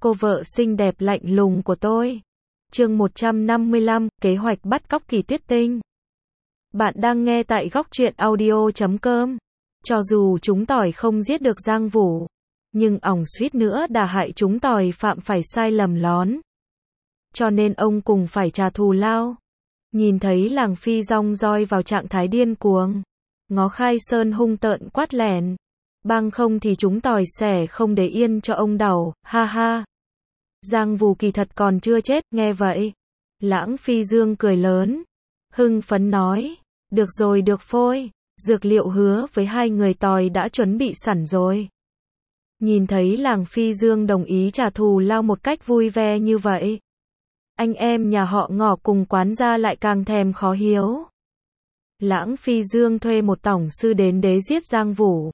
cô vợ xinh đẹp lạnh lùng của tôi. Chương 155, kế hoạch bắt cóc Kỳ Tuyết Tinh. Bạn đang nghe tại góc truyện audio.com. Cho dù chúng tỏi không giết được Giang Vũ, nhưng ỏng suýt nữa đã hại chúng tỏi phạm phải sai lầm lớn. Cho nên ông cùng phải trả thù lao. Nhìn thấy Làng Phi rong roi vào trạng thái điên cuồng, Ngó Khai Sơn hung tợn quát lẻn. Bằng không thì chúng tỏi sẽ không để yên cho ông đẩu, ha ha. Giang Vũ kỳ thật còn chưa chết, nghe vậy. Lãng Phi Dương cười lớn, hưng phấn nói, được rồi được phôi, dược liệu hứa với hai người tỏi đã chuẩn bị sẵn rồi. Nhìn thấy Làng Phi Dương đồng ý trả thù lao một cách vui vẻ như vậy, anh em nhà họ Ngọ cùng quán gia lại càng thèm khó hiếu. Lãng Phi Dương thuê một tổng sư đến đế giết Giang Vũ.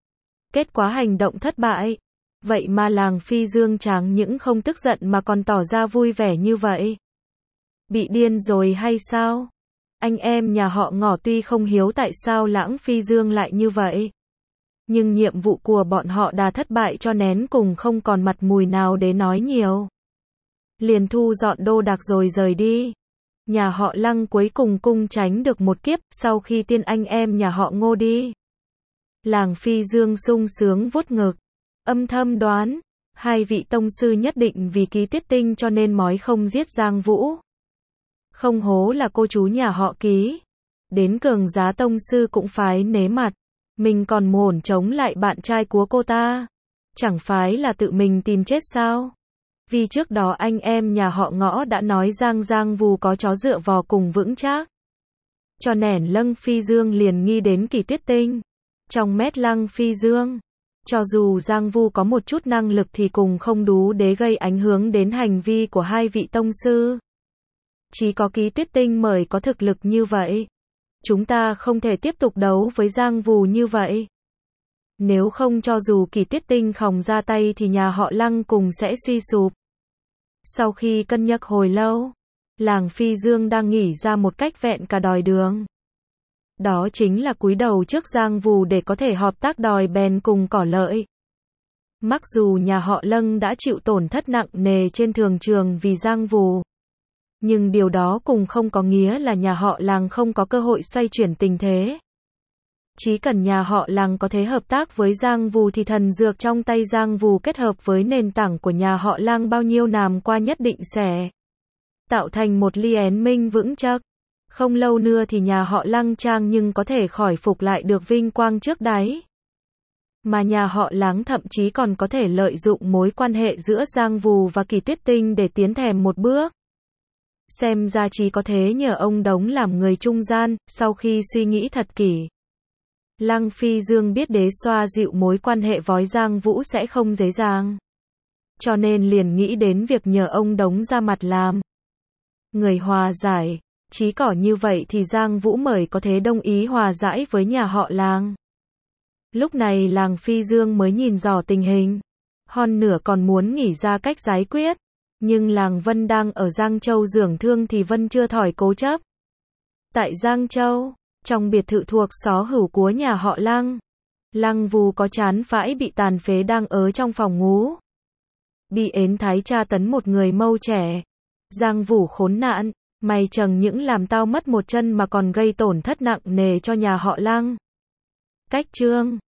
Kết quả hành động thất bại. Vậy mà Làng Phi Dương chẳng những không tức giận mà còn tỏ ra vui vẻ như vậy. Bị điên rồi hay sao? Anh em nhà họ Ngọ tuy không hiểu tại sao Lãng Phi Dương lại như vậy, nhưng nhiệm vụ của bọn họ đã thất bại cho nén cùng không còn mặt mũi nào để nói nhiều. Liền thu dọn đồ đạc rồi rời đi. Nhà họ Lăng cuối cùng cung tránh được một kiếp sau khi tiên anh em nhà họ Ngô đi. Làng Phi Dương sung sướng vuốt ngực, âm thầm đoán, hai vị tông sư nhất định vì Kỳ Tuyết Tinh cho nên mới không giết Giang Vũ. Không hố là cô chú nhà họ Ký. Đến cường giá tông sư cũng phải nể mặt. Mình còn muốn chống lại bạn trai của cô ta. Chẳng phải là tự mình tìm chết sao? Vì trước đó anh em nhà họ Ngõ đã nói Giang Vũ có chó dựa vò cùng vững chắc. Cho nên Lăng Phi Dương liền nghi đến Kỳ Tuyết Tinh. Trong mắt Lăng Phi Dương, cho dù Giang Vũ có một chút năng lực thì cũng không đủ để gây ảnh hưởng đến hành vi của hai vị tông sư. Chỉ có Kỳ Tuyết Tinh mới có thực lực như vậy. Chúng ta không thể tiếp tục đấu với Giang Vũ như vậy. Nếu không cho dù Kỳ Tuyết Tinh không ra tay thì nhà họ Lăng cùng sẽ suy sụp. Sau khi cân nhắc hồi lâu, Làng Phi Dương đang nghĩ ra một cách vẹn cả đòi đường. Đó chính là cúi đầu trước Giang Vũ để có thể hợp tác đòi bèn cùng cỏ lợi. Mặc dù nhà họ Lăng đã chịu tổn thất nặng nề trên thường trường vì Giang Vũ, nhưng điều đó cũng không có nghĩa là nhà họ Làng không có cơ hội xoay chuyển tình thế. Chỉ cần nhà họ Làng có thể hợp tác với Giang Vũ thì thần dược trong tay Giang Vũ kết hợp với nền tảng của nhà họ Làng bao nhiêu năm qua nhất định sẽ tạo thành một liên minh vững chắc. Không lâu nữa thì nhà họ Lăng Trang nhưng có thể khỏi phục lại được vinh quang trước đấy. Mà nhà họ Láng thậm chí còn có thể lợi dụng mối quan hệ giữa Giang Vũ và Kỳ Tuyết Tinh để tiến thèm một bước. Xem ra chỉ có thế nhờ ông Đống làm người trung gian. Sau khi suy nghĩ thật kỹ, Lăng Phi Dương biết để xoa dịu mối quan hệ với Giang Vũ sẽ không dễ dàng. Cho nên liền nghĩ đến việc nhờ ông Đống ra mặt làm người hòa giải. Chí cỏ như vậy thì Giang Vũ mới có thể đồng ý hòa giải với nhà họ Làng. Lúc này Làng Phi Dương mới nhìn rõ tình hình. Hơn nửa còn muốn nghĩ ra cách giải quyết. Nhưng Làng Vân đang ở Giang Châu dưỡng thương thì Vân chưa thỏi cố chấp. Tại Giang Châu, trong biệt thự thuộc xó hữu của nhà họ Lăng, Lăng Vũ có chán phải bị tàn phế đang ở trong phòng ngủ. Bị ến thái tra tấn một người mâu trẻ. Giang Vũ khốn nạn. Mày chẳng những làm tao mất một chân mà còn gây tổn thất nặng nề cho nhà họ Lăng. Cách chương